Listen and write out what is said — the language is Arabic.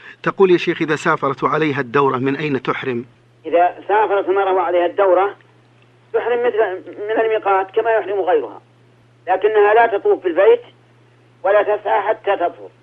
تقول يا شيخ إذا سافرت وعليها الدورة من أين تحرم؟ إذا سافرت المرأة وعليها الدورة تحرم من الميقات كما يحرم غيرها، لكنها لا تطوف بالبيت ولا تسعى حتى تطهر.